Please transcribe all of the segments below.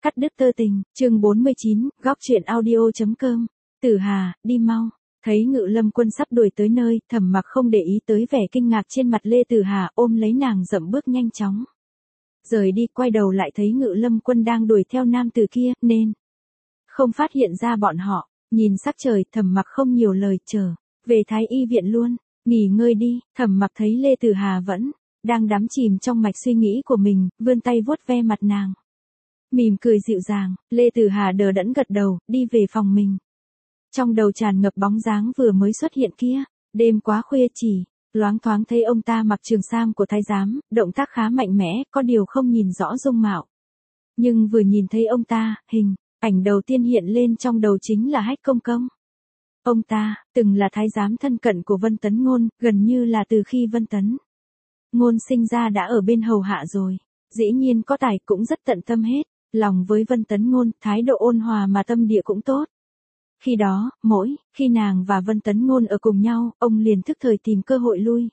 Cắt đứt tơ tình, chương 49, góc truyện audio.com. Tử Hà, đi mau. Thấy Ngự Lâm Quân sắp đuổi tới nơi, Thẩm Mặc không để ý tới vẻ kinh ngạc trên mặt Lê Tử Hà, ôm lấy nàng dậm bước nhanh chóng. Rời đi, quay đầu lại thấy Ngự Lâm Quân đang đuổi theo nam tử kia, nên không phát hiện ra bọn họ. Nhìn sắc trời, Thẩm Mặc không nhiều lời, trở về Thái Y viện luôn, nghỉ ngơi đi. Thẩm Mặc thấy Lê Tử Hà vẫn đang đắm chìm trong mạch suy nghĩ của mình, vươn tay vuốt ve mặt nàng. Mỉm cười dịu dàng, Lê Tử Hà đờ đẫn gật đầu, đi về phòng mình. Trong đầu tràn ngập bóng dáng vừa mới xuất hiện kia, đêm quá khuya chỉ, loáng thoáng thấy ông ta mặc trường sam của thái giám, động tác khá mạnh mẽ, có điều không nhìn rõ dung mạo. Nhưng vừa nhìn thấy ông ta, hình ảnh đầu tiên hiện lên trong đầu chính là Hách Công Công. Ông ta, từng là thái giám thân cận của Vân Tấn Ngôn, gần như là từ khi Vân Tấn Ngôn sinh ra đã ở bên hầu hạ rồi. Dĩ nhiên có tài cũng rất tận tâm hết, lòng với Vân Tấn Ngôn, thái độ ôn hòa mà tâm địa cũng tốt. Khi đó, mỗi khi nàng và Vân Tấn Ngôn ở cùng nhau, ông liền thức thời tìm cơ hội lui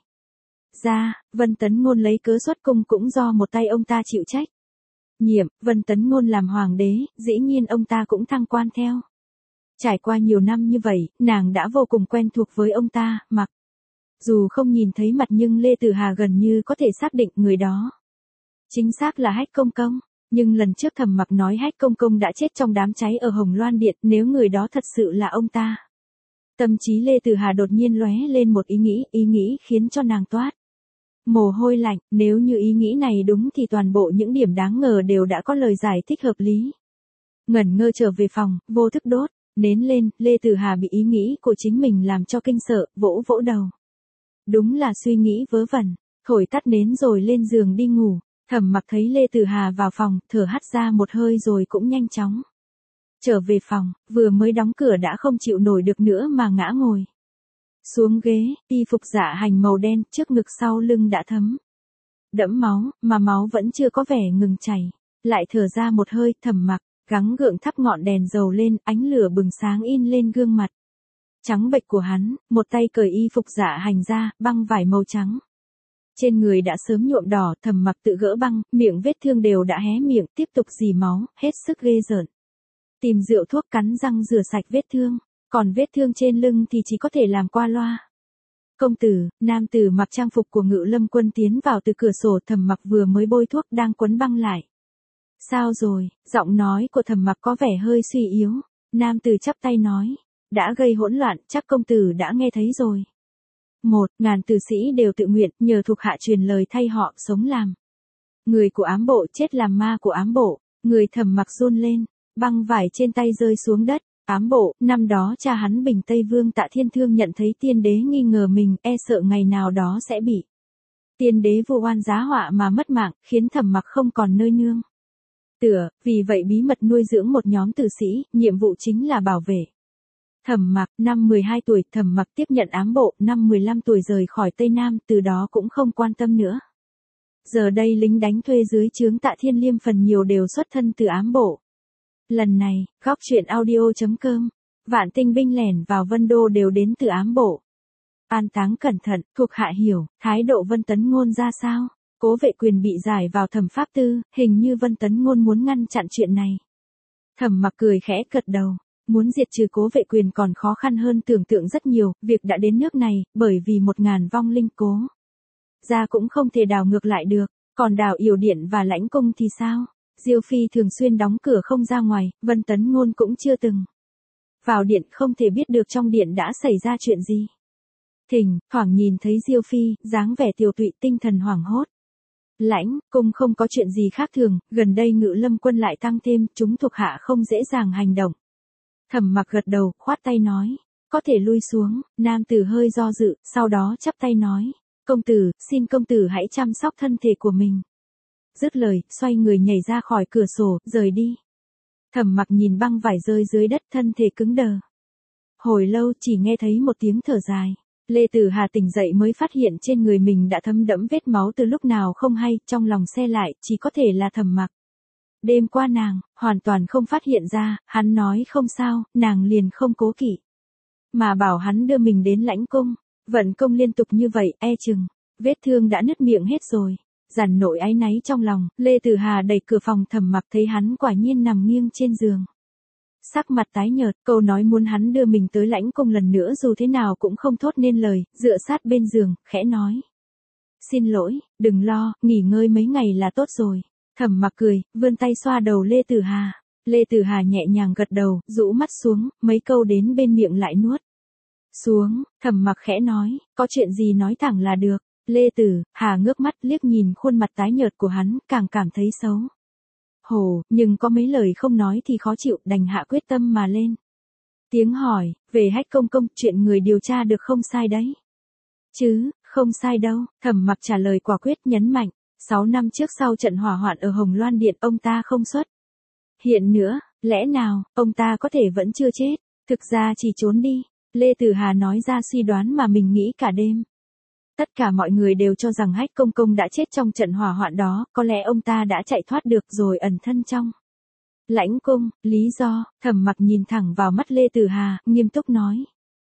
ra. Vân Tấn Ngôn lấy cớ xuất cung cũng do một tay ông ta chịu trách nhiệm. Vân Tấn Ngôn làm hoàng đế, dĩ nhiên ông ta cũng thăng quan theo. Trải qua nhiều năm như vậy, nàng đã vô cùng quen thuộc với ông ta, mặc dù không nhìn thấy mặt nhưng Lê Tử Hà gần như có thể xác định người đó chính xác là Hách Công Công. Nhưng lần trước Thẩm Mặc nói Hách Công Công đã chết trong đám cháy ở Hồng Loan Điện, nếu người đó thật sự là ông ta. Tâm trí Lê Tử Hà đột nhiên lóe lên một ý nghĩ khiến cho nàng toát mồ hôi lạnh, nếu như ý nghĩ này đúng thì toàn bộ những điểm đáng ngờ đều đã có lời giải thích hợp lý. Ngẩn ngơ trở về phòng, vô thức đốt nến lên, Lê Tử Hà bị ý nghĩ của chính mình làm cho kinh sợ, vỗ vỗ đầu. Đúng là suy nghĩ vớ vẩn, thổi tắt nến rồi lên giường đi ngủ. Thẩm Mặc thấy Lê Tử Hà vào phòng, thở hắt ra một hơi rồi cũng nhanh chóng trở về phòng, vừa mới đóng cửa đã không chịu nổi được nữa mà ngã ngồi xuống ghế. Y phục dạ hành màu đen, trước ngực sau lưng đã thấm đẫm máu, mà máu vẫn chưa có vẻ ngừng chảy. Lại thở ra một hơi, Thẩm Mặc gắng gượng thắp ngọn đèn dầu lên, ánh lửa bừng sáng in lên gương mặt trắng bệch của hắn, một tay cởi y phục dạ hành ra, băng vải màu trắng trên người đã sớm nhuộm đỏ. Thẩm Mặc tự gỡ băng, miệng vết thương đều đã hé miệng, tiếp tục rỉ máu, hết sức ghê rợn. Tìm rượu thuốc cắn răng rửa sạch vết thương, còn vết thương trên lưng thì chỉ có thể làm qua loa. Công tử, nam tử mặc trang phục của Ngự Lâm Quân tiến vào từ cửa sổ. Thẩm Mặc vừa mới bôi thuốc đang quấn băng lại. Sao rồi? Giọng nói của Thẩm Mặc có vẻ hơi suy yếu. Nam tử chắp tay nói, đã gây hỗn loạn, chắc công tử đã nghe thấy rồi. 1.000 tử sĩ đều tự nguyện, nhờ thuộc hạ truyền lời thay họ, sống làm người của ám bộ, chết làm ma của ám bộ. Người Thẩm Mặc run lên, băng vải trên tay rơi xuống đất. Ám bộ, năm đó cha hắn Bình Tây Vương Tạ Thiên Thương nhận thấy tiên đế nghi ngờ mình, e sợ ngày nào đó sẽ bị tiên đế vu oan giá họa mà mất mạng, khiến Thẩm Mặc không còn nơi nương tựa, vì vậy bí mật nuôi dưỡng một nhóm tử sĩ, nhiệm vụ chính là bảo vệ Thẩm Mặc. Năm 12 tuổi, Thẩm Mặc tiếp nhận ám bộ, năm 15 tuổi rời khỏi Tây Nam, từ đó cũng không quan tâm nữa. Giờ đây lính đánh thuê dưới trướng Tạ Thiên Liêm phần nhiều đều xuất thân từ ám bộ. Lần này, góc truyện audio.com, vạn tinh binh lẻn vào Vân Đô đều đến từ ám bộ. An táng cẩn thận, thuộc hạ hiểu, thái độ Vân Tấn Ngôn ra sao? Cố Vệ Quyền bị giải vào Thẩm Pháp Tư, hình như Vân Tấn Ngôn muốn ngăn chặn chuyện này. Thẩm Mặc cười khẽ gật đầu. Muốn diệt trừ Cố Vệ Quyền còn khó khăn hơn tưởng tượng rất nhiều, việc đã đến nước này, bởi vì 1.000 vong linh Cố gia cũng không thể đào ngược lại được. Còn Đào Yểu Điện và Lãnh Cung thì sao? Diêu Phi thường xuyên đóng cửa không ra ngoài, Vân Tấn Ngôn cũng chưa từng vào điện, không thể biết được trong điện đã xảy ra chuyện gì. Thỉnh thoảng nhìn thấy Diêu Phi, dáng vẻ tiều tụy, tinh thần hoảng hốt. Lãnh Cung không có chuyện gì khác thường, gần đây Ngự Lâm Quân lại tăng thêm, chúng thuộc hạ không dễ dàng hành động. Thẩm Mặc gật đầu, khoát tay nói, có thể lui xuống. Nam tử hơi do dự, sau đó chắp tay nói, công tử, xin công tử hãy chăm sóc thân thể của mình. Dứt lời, xoay người nhảy ra khỏi cửa sổ, rời đi. Thẩm Mặc nhìn băng vải rơi dưới đất, thân thể cứng đờ. Hồi lâu chỉ nghe thấy một tiếng thở dài. Lê Tử Hà tỉnh dậy mới phát hiện trên người mình đã thấm đẫm vết máu từ lúc nào không hay, trong lòng xe lại, chỉ có thể là Thẩm Mặc. Đêm qua nàng hoàn toàn không phát hiện ra, hắn nói không sao, nàng liền không cố kỵ mà bảo hắn đưa mình đến Lãnh Cung. Vận công liên tục như vậy, e chừng vết thương đã nứt miệng hết rồi. Dằn nỗi áy náy trong lòng, Lê Tử Hà đẩy cửa phòng Thẩm Mặc thấy hắn quả nhiên nằm nghiêng trên giường. Sắc mặt tái nhợt, câu nói muốn hắn đưa mình tới Lãnh Cung lần nữa dù thế nào cũng không thốt nên lời, dựa sát bên giường, khẽ nói. Xin lỗi, đừng lo, nghỉ ngơi mấy ngày là tốt rồi. Thẩm Mặc cười, vươn tay xoa đầu Lê Tử Hà. Lê Tử Hà nhẹ nhàng gật đầu, rũ mắt xuống, mấy câu đến bên miệng lại nuốt xuống. Thẩm Mặc khẽ nói, có chuyện gì nói thẳng là được. Lê Tử Hà ngước mắt liếc nhìn khuôn mặt tái nhợt của hắn, càng cảm thấy xấu hổ, nhưng có mấy lời không nói thì khó chịu, đành hạ quyết tâm mà lên tiếng hỏi, về Hách Công Công, chuyện người điều tra được không sai đấy chứ? Không sai đâu, Thẩm Mặc trả lời quả quyết, nhấn mạnh. 6 năm trước sau trận hỏa hoạn ở Hồng Loan Điện, ông ta không xuất hiện nữa, lẽ nào ông ta có thể vẫn chưa chết, thực ra chỉ trốn đi. Lê Tử Hà nói ra suy đoán mà mình nghĩ cả đêm. Tất cả mọi người đều cho rằng Hách Công Công đã chết trong trận hỏa hoạn đó, có lẽ ông ta đã chạy thoát được rồi ẩn thân trong Lãnh Cung. Lý do? Thẩm Mặc nhìn thẳng vào mắt Lê Tử Hà, nghiêm túc nói.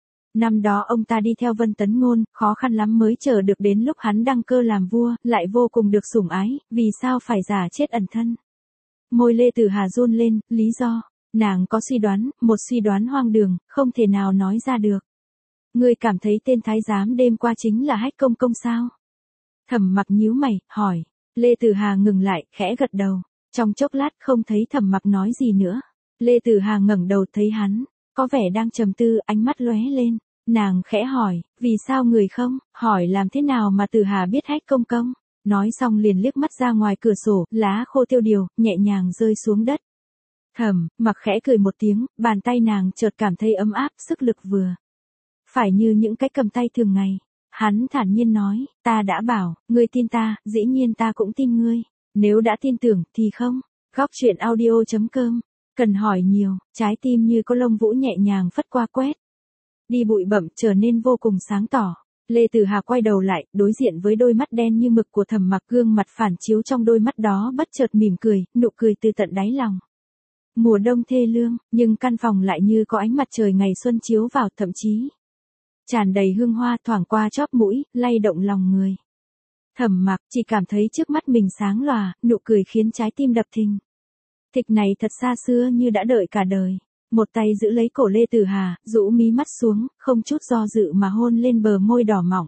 Năm đó ông ta đi theo Vân Tấn Ngôn, khó khăn lắm mới chờ được đến lúc hắn đăng cơ làm vua, lại vô cùng được sủng ái, vì sao phải giả chết ẩn thân? Môi Lê Tử Hà run lên, lý do? Nàng có suy đoán, một suy đoán hoang đường, không thể nào nói ra được. Ngươi cảm thấy tên thái giám đêm qua chính là Hách Công Công sao? Thẩm Mặc nhíu mày, hỏi. Lê Tử Hà ngừng lại, khẽ gật đầu. Trong chốc lát không thấy Thẩm Mặc nói gì nữa. Lê Tử Hà ngẩng đầu thấy hắn có vẻ đang trầm tư, ánh mắt lóe lên. Nàng khẽ hỏi, vì sao người không? Hỏi làm thế nào mà Tử Hà biết Hách Công Công? Nói xong liền liếc mắt ra ngoài cửa sổ, lá khô tiêu điều, nhẹ nhàng rơi xuống đất. Thẩm Mặc khẽ cười một tiếng, bàn tay nàng chợt cảm thấy ấm áp, sức lực vừa phải như những cái cầm tay thường ngày. Hắn thản nhiên nói, ta đã bảo, ngươi tin ta, dĩ nhiên ta cũng tin ngươi. Nếu đã tin tưởng, thì không. Góc truyện audio.com. Cần hỏi nhiều, trái tim như có lông vũ nhẹ nhàng phất qua quét đi bụi bặm, trở nên vô cùng sáng tỏ. Lê Tử Hà quay đầu lại, đối diện với đôi mắt đen như mực của Thẩm Mặc, gương mặt phản chiếu trong đôi mắt đó bất chợt mỉm cười, nụ cười từ tận đáy lòng. Mùa đông thê lương, nhưng căn phòng lại như có ánh mặt trời ngày xuân chiếu vào, thậm chí tràn đầy hương hoa thoảng qua chóp mũi, lay động lòng người. Thẩm Mặc chỉ cảm thấy trước mắt mình sáng lòa, nụ cười khiến trái tim đập thình thịch này thật xa xưa như đã đợi cả đời. Một tay giữ lấy cổ Lê Tử Hà, rũ mí mắt xuống, không chút do dự mà hôn lên bờ môi đỏ mọng.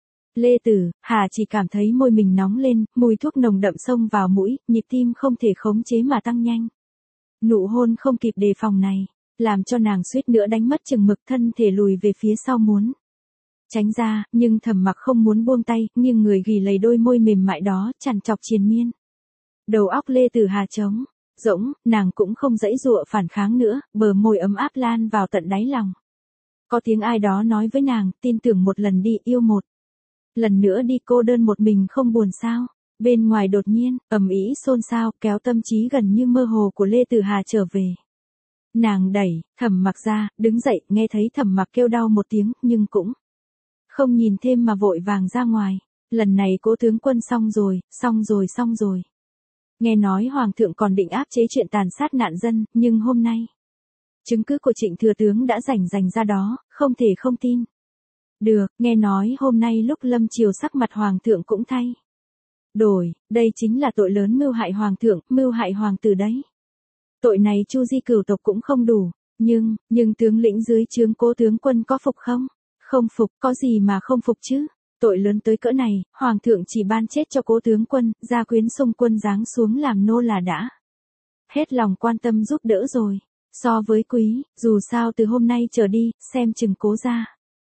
Lê Tử Hà chỉ cảm thấy môi mình nóng lên, mùi thuốc nồng đậm xông vào mũi, nhịp tim không thể khống chế mà tăng nhanh. Nụ hôn không kịp đề phòng này, làm cho nàng suýt nữa đánh mất chừng mực, thân thể lùi về phía sau muốn tránh ra, nhưng Thẩm Mặc không muốn buông tay, nhưng người ghì lấy đôi môi mềm mại đó, chằn chọc triền miên. Đầu óc Lê Tử Hà trống rỗng, nàng cũng không dãy dụa phản kháng nữa, bờ môi ấm áp lan vào tận đáy lòng. Có tiếng ai đó nói với nàng, tin tưởng một lần đi, yêu một lần nữa đi, cô đơn một mình không buồn sao? Bên ngoài đột nhiên, ầm ĩ xôn xao, kéo tâm trí gần như mơ hồ của Lê Tử Hà trở về. Nàng đẩy Thẩm Mặc ra, đứng dậy, nghe thấy Thẩm Mặc kêu đau một tiếng, nhưng cũng không nhìn thêm mà vội vàng ra ngoài. Lần này Cố tướng quân xong rồi, xong rồi, xong rồi. Nghe nói Hoàng thượng còn định áp chế chuyện tàn sát nạn dân, nhưng hôm nay chứng cứ của Trịnh thừa tướng đã rành ra đó, không thể không tin được. Nghe nói hôm nay lúc lâm triều sắc mặt Hoàng thượng cũng thay đổi, đây chính là tội lớn, mưu hại Hoàng thượng, mưu hại Hoàng tử đấy. Tội này chu di cửu tộc cũng không đủ, nhưng tướng lĩnh dưới trướng Cố tướng quân có phục không? Không phục, có gì mà không phục chứ? Tội lớn tới cỡ này, Hoàng thượng chỉ ban chết cho Cố tướng quân, gia quyến xung quân giáng xuống làm nô là đã hết lòng quan tâm giúp đỡ rồi. So với quý, dù sao từ hôm nay trở đi, xem chừng Cố gia.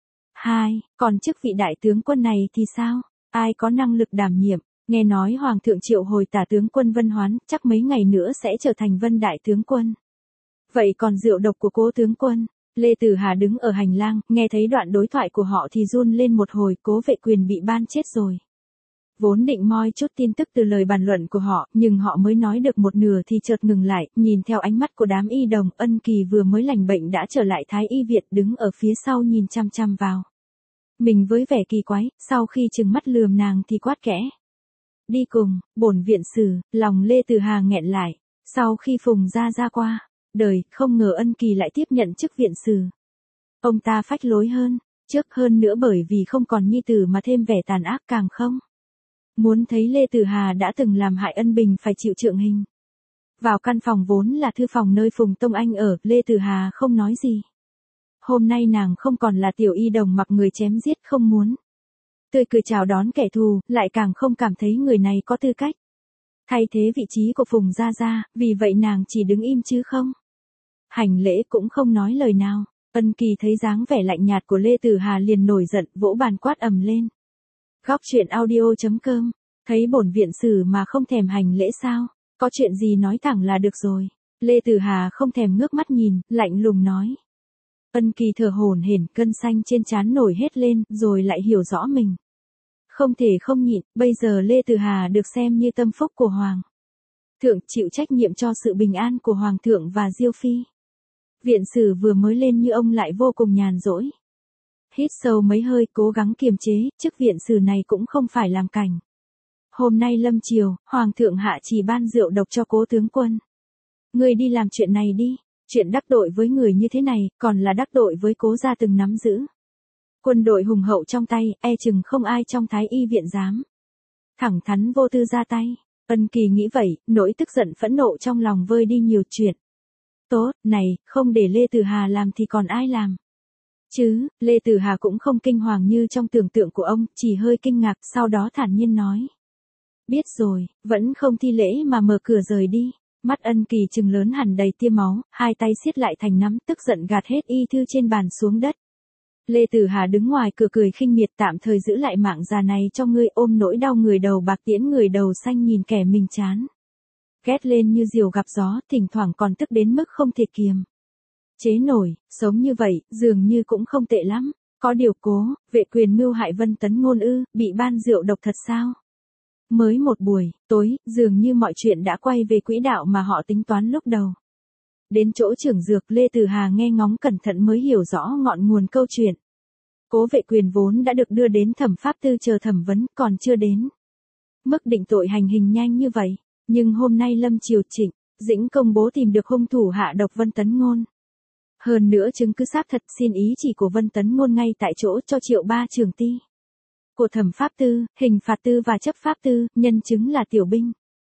Còn chức vị đại tướng quân này thì sao? Ai có năng lực đảm nhiệm? Nghe nói Hoàng thượng triệu hồi tả tướng quân Vân Hoán, chắc mấy ngày nữa sẽ trở thành Vân đại tướng quân. Vậy còn rượu độc của Cố tướng quân? Lê Tử Hà đứng ở hành lang, nghe thấy đoạn đối thoại của họ thì run lên một hồi. Cố Vệ Quyền bị ban chết rồi. Vốn định moi chút tin tức từ lời bàn luận của họ, nhưng họ mới nói được một nửa thì chợt ngừng lại, nhìn theo ánh mắt của đám y đồng. Ân Kỳ vừa mới lành bệnh đã trở lại Thái Y Viện, đứng ở phía sau nhìn chăm chăm vào mình với vẻ kỳ quái, sau khi trừng mắt lườm nàng thì quát kẽ. Đi cùng, bổn viện sử. Lòng Lê Tử Hà nghẹn lại. Sau khi Phùng gia ra qua đời, không ngờ Ân Kỳ lại tiếp nhận chức viện sử. Ông ta phách lối hơn trước, hơn nữa bởi vì không còn nhi tử mà thêm vẻ tàn ác, càng không Muốn thấy Lê Tử Hà đã từng làm hại Ân Bình phải chịu trượng hình. Vào căn phòng vốn là thư phòng nơi Phùng Tông Anh ở, Lê Tử Hà không nói gì. Hôm nay nàng không còn là tiểu y đồng mặc người chém giết không muốn. Tươi cười chào đón kẻ thù, lại càng không cảm thấy người này có tư cách. Thay thế vị trí của Phùng Gia Gia, vì vậy nàng chỉ đứng im chứ không. Hành lễ cũng không nói lời nào. Ân Kỳ thấy dáng vẻ lạnh nhạt của Lê Tử Hà liền nổi giận, vỗ bàn quát ầm lên. Góc truyện audio.com, thấy bổn viện sử mà không thèm hành lễ sao, có chuyện gì nói thẳng là được rồi. Lê Tử Hà không thèm ngước mắt nhìn, lạnh lùng nói. Ân Kỳ thở hổn hển, cơn xanh trên trán nổi hết lên, rồi lại hiểu rõ mình. Không thể không nhịn, bây giờ Lê Tử Hà được xem như tâm phúc của Hoàng thượng, chịu trách nhiệm cho sự bình an của Hoàng thượng và Diêu Phi. Viện sử vừa mới lên như ông lại vô cùng nhàn rỗi. Hít sâu mấy hơi, cố gắng kiềm chế, chức viện sử này cũng không phải làm cảnh. Hôm nay lâm chiều, Hoàng thượng hạ chỉ ban rượu độc cho Cố tướng quân. Người đi làm chuyện này đi, chuyện đắc tội với người như thế này, còn là đắc tội với Cố gia từng nắm giữ quân đội hùng hậu trong tay, e chừng không ai trong Thái Y viện dám thẳng thắn vô tư ra tay. Ân Kỳ nghĩ vậy, nỗi tức giận phẫn nộ trong lòng vơi đi nhiều chuyện. Tốt, này, không để Lê Tử Hà làm thì còn ai làm? Chứ, Lê Tử Hà cũng không kinh hoàng như trong tưởng tượng của ông, chỉ hơi kinh ngạc, sau đó thản nhiên nói. Biết rồi, vẫn không thi lễ mà mở cửa rời đi. Mắt Ân Kỳ trừng lớn hẳn đầy tia máu, hai tay siết lại thành nắm, tức giận gạt hết y thư trên bàn xuống đất. Lê Tử Hà đứng ngoài cửa cười khinh miệt, tạm thời giữ lại mạng già này cho ngươi, ôm nỗi đau người đầu bạc tiễn người đầu xanh nhìn kẻ mình chán. Ghét lên như diều gặp gió, thỉnh thoảng còn tức đến mức không thể kiềm chế nổi, sống như vậy, dường như cũng không tệ lắm. Có điều Cố vệ quyền mưu hại Vân Tấn Ngôn ư, bị ban rượu độc thật sao? Mới một buổi tối, dường như mọi chuyện đã quay về quỹ đạo mà họ tính toán lúc đầu. Đến chỗ trưởng dược, Lê Tử Hà nghe ngóng cẩn thận mới hiểu rõ ngọn nguồn câu chuyện. Cố vệ quyền vốn đã được đưa đến thẩm pháp tư chờ thẩm vấn, còn chưa đến mức định tội hành hình nhanh như vậy. Nhưng hôm nay lâm triều Trịnh Dĩnh công bố tìm được hung thủ hạ độc Vân Tấn Ngôn. Hơn nữa chứng cứ xác thật, xin ý chỉ của Vân Tấn Ngôn ngay tại chỗ cho Triệu Ba trưởng ty của thẩm pháp tư, hình phạt tư và chấp pháp tư, nhân chứng là tiểu binh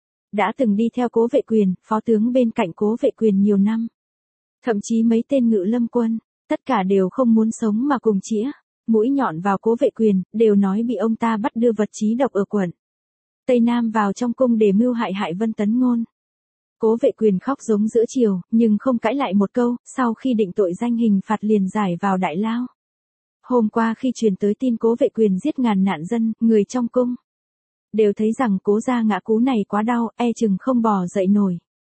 đã từng đi theo Cố vệ quyền, phó tướng bên cạnh Cố vệ quyền nhiều năm. Thậm chí mấy tên ngự lâm quân, tất cả đều không muốn sống mà cùng chĩa mũi nhọn vào Cố vệ quyền, đều nói bị ông ta bắt đưa vật chí độc ở quận Tây Nam vào trong cung để mưu hại Vân Tấn Ngôn. Cố vệ quyền khóc giống giữa chiều, nhưng không cãi lại một câu, sau khi định tội danh hình phạt liền giải vào đại lao. Hôm qua khi truyền tới tin Cố vệ quyền giết ngàn nạn dân, người trong cung đều thấy rằng Cố gia ngã cú này quá đau, e chừng không bò dậy nổi.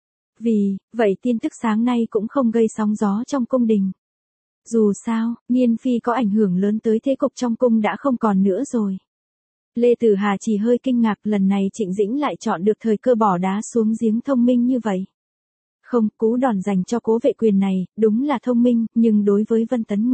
Vì vậy tin tức sáng nay cũng không gây sóng gió trong cung đình. Dù sao, Nghiên Phi có ảnh hưởng lớn tới thế cục trong cung đã không còn nữa rồi. Lê Tử Hà chỉ hơi kinh ngạc, lần này Trịnh Dĩnh lại chọn được thời cơ bỏ đá xuống giếng thông minh như vậy. Không, cú đòn dành cho Cố vệ quyền này, đúng là thông minh, nhưng đối với Vân Tấn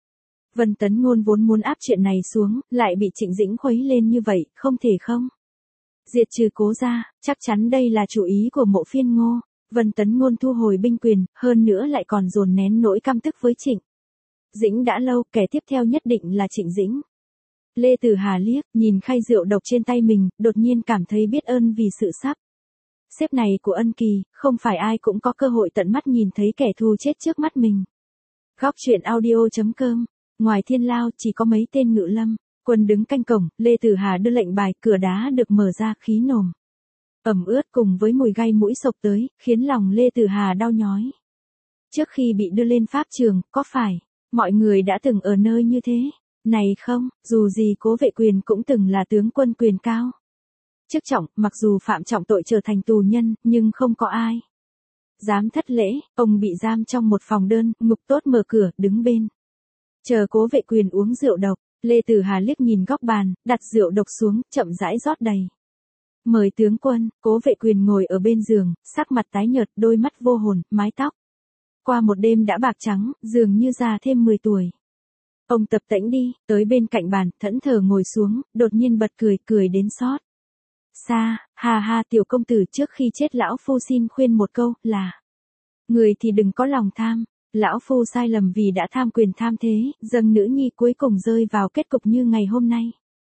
Ngôn vốn muốn áp chuyện này xuống, lại bị Trịnh Dĩnh khuấy lên như vậy, không thể không diệt trừ Cố gia, chắc chắn đây là chủ ý của Mộ Phiên Ngô. Vân Tấn Ngôn thu hồi binh quyền, hơn nữa lại còn dồn nén nỗi căm tức với Trịnh Dĩnh đã lâu, kẻ tiếp theo nhất định là Trịnh Dĩnh. Lê Tử Hà liếc, nhìn khay rượu độc trên tay mình, đột nhiên cảm thấy biết ơn vì sự sắp xếp này của Ân Kỳ, không phải ai cũng có cơ hội tận mắt nhìn thấy kẻ thù chết trước mắt mình. Góc truyện audio.com, ngoài Thiên Lao chỉ có mấy tên ngự lâm quân đứng canh cổng, Lê Tử Hà đưa lệnh bài, cửa đá được mở ra, khí nồm ẩm ướt cùng với mùi gai mũi xộc tới, khiến lòng Lê Tử Hà đau nhói. Trước khi bị đưa lên pháp trường, có phải mọi người đã từng ở nơi như thế này không? Dù gì Cố vệ quyền cũng từng là tướng quân quyền cao chức trọng, mặc dù phạm trọng tội trở thành tù nhân, nhưng không có ai dám thất lễ. Ông bị giam trong một phòng đơn, ngục tốt mở cửa, đứng bên chờ Cố vệ quyền uống rượu độc. Lê Tử Hà liếc nhìn góc bàn, đặt rượu độc xuống, chậm rãi rót đầy. Mời tướng quân. Cố vệ quyền ngồi ở bên giường, sắc mặt tái nhợt, đôi mắt vô hồn, mái tóc qua một đêm đã bạc trắng, dường như già thêm 10 tuổi. Ông tập tễnh đi, tới bên cạnh bàn, thẫn thờ ngồi xuống, đột nhiên bật cười, cười đến xót xa. Ha ha, tiểu công tử, trước khi chết lão phu xin khuyên một câu, là người thì đừng có lòng tham. Lão phu sai lầm vì đã tham quyền tham thế, dâng nữ nhi cuối cùng rơi vào kết cục như ngày hôm nay.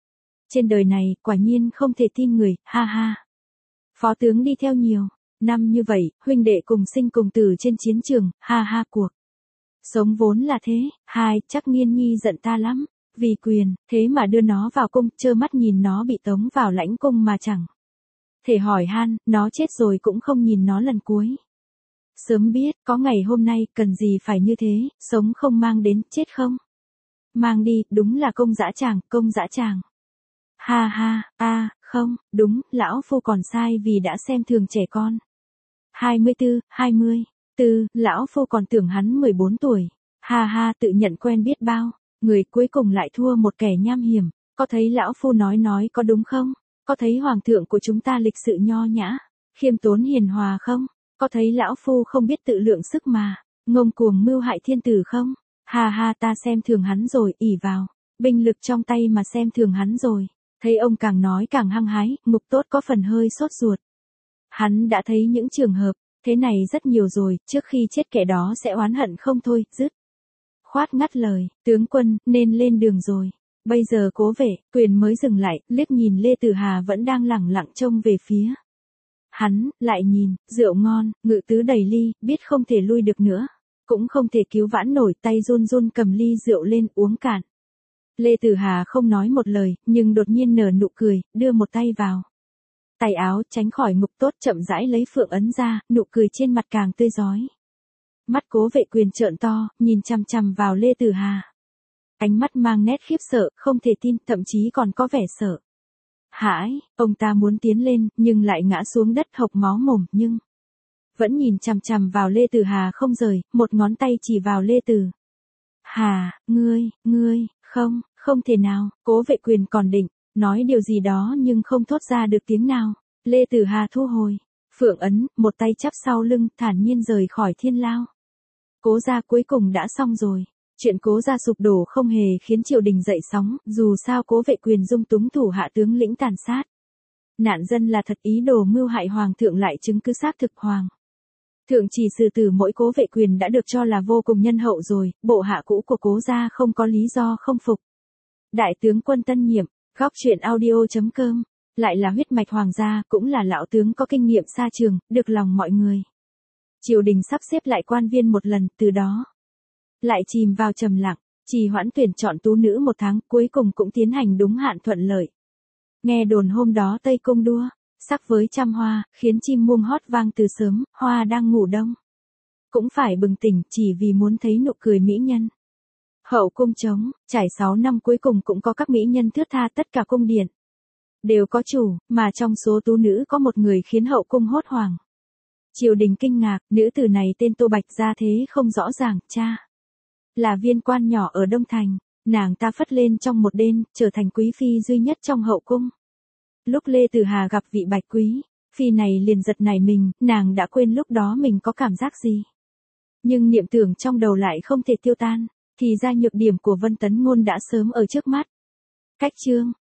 Trên đời này, quả nhiên không thể tin người, ha ha. Phó tướng đi theo nhiều năm như vậy, huynh đệ cùng sinh cùng tử trên chiến trường, ha ha cuộc. Sống vốn là thế, chắc Nghiên Nhi giận ta lắm, vì quyền, thế mà đưa nó vào cung, trơ mắt nhìn nó bị tống vào lãnh cung mà chẳng thể hỏi han, nó chết rồi cũng không nhìn nó lần cuối. Sớm biết, có ngày hôm nay, cần gì phải như thế, sống không mang đến, chết không mang đi, đúng là công dã tràng. Ha ha, không, đúng, lão phu còn sai vì đã xem thường trẻ con. 24, lão phu còn tưởng hắn 14 tuổi. Ha ha, tự nhận quen biết bao, người cuối cùng lại thua một kẻ nham hiểm. Có thấy lão phu nói có đúng không? Có thấy hoàng thượng của chúng ta lịch sự nho nhã, khiêm tốn hiền hòa không? Có thấy lão phu không biết tự lượng sức mà, ngông cuồng mưu hại thiên tử không? Ha ha, ta xem thường hắn rồi, ỷ vào binh lực trong tay mà xem thường hắn rồi. Thấy ông càng nói càng hăng hái, Ngục Tốt có phần hơi sốt ruột. Hắn đã thấy những trường hợp thế này rất nhiều rồi, trước khi chết kẻ đó sẽ oán hận không thôi, dứt khoát ngắt lời, tướng quân, nên lên đường rồi. Bây giờ Cố Vệ Quyền mới dừng lại, liếc nhìn Lê Tử Hà vẫn đang lẳng lặng trông về phía hắn, lại nhìn, rượu ngon, ngự tứ đầy ly, biết không thể lui được nữa, cũng không thể cứu vãn nổi, tay run run cầm ly rượu lên uống cạn. Lê Tử Hà không nói một lời, nhưng đột nhiên nở nụ cười, đưa một tay vào tay áo, tránh khỏi Ngục Tốt, chậm rãi lấy phượng ấn ra, nụ cười trên mặt càng tươi rói. Mắt Cố Vệ Quyền trợn to, nhìn chằm chằm vào Lê Tử Hà. Ánh mắt mang nét khiếp sợ, không thể tin, thậm chí còn có vẻ sợ hãi. Ông ta muốn tiến lên, nhưng lại ngã xuống đất hộc máu mồm, nhưng vẫn nhìn chằm chằm vào Lê Tử Hà không rời, một ngón tay chỉ vào Lê Tử Hà, ngươi, không thể nào. Cố Vệ Quyền còn định nói điều gì đó nhưng không thốt ra được tiếng nào. Lê Tử Hà thu hồi phượng ấn, một tay chắp sau lưng, thản nhiên rời khỏi Thiên Lao. Cố gia cuối cùng đã xong rồi. Chuyện Cố gia sụp đổ không hề khiến triều đình dậy sóng, dù sao Cố Vệ Quyền dung túng thủ hạ tướng lĩnh tàn sát nạn dân là thật, ý đồ mưu hại hoàng thượng lại chứng cứ xác thực. Hoàng thượng chỉ xử tử mỗi Cố Vệ Quyền đã được cho là vô cùng nhân hậu rồi, bộ hạ cũ của Cố gia không có lý do không phục. Đại tướng quân tân nhiệm, góc truyện audio.com, lại là huyết mạch hoàng gia, cũng là lão tướng có kinh nghiệm xa trường, được lòng mọi người. Triều đình sắp xếp lại quan viên một lần, từ đó lại chìm vào trầm lặng, trì hoãn tuyển chọn tú nữ một tháng, cuối cùng cũng tiến hành đúng hạn thuận lợi. Nghe đồn hôm đó Tây Cung đua sắc với trăm hoa, khiến chim muông hót vang từ sớm, hoa đang ngủ đông cũng phải bừng tỉnh, chỉ vì muốn thấy nụ cười mỹ nhân. Hậu cung trống, trải 6 năm cuối cùng cũng có các mỹ nhân thướt tha, tất cả cung điện đều có chủ, mà trong số tú nữ có một người khiến hậu cung hốt hoảng. Triều đình kinh ngạc, nữ tử này tên Tô Bạch, gia thế không rõ ràng, cha là viên quan nhỏ ở Đông Thành, nàng ta phất lên trong một đêm, trở thành quý phi duy nhất trong hậu cung. Lúc Lê Tử Hà gặp vị Bạch quý phi này liền giật nảy mình, nàng đã quên lúc đó mình có cảm giác gì. Nhưng niệm tưởng trong đầu lại không thể tiêu tan, thì ra nhược điểm của Vân Tấn Ngôn đã sớm ở trước mắt. Cách chương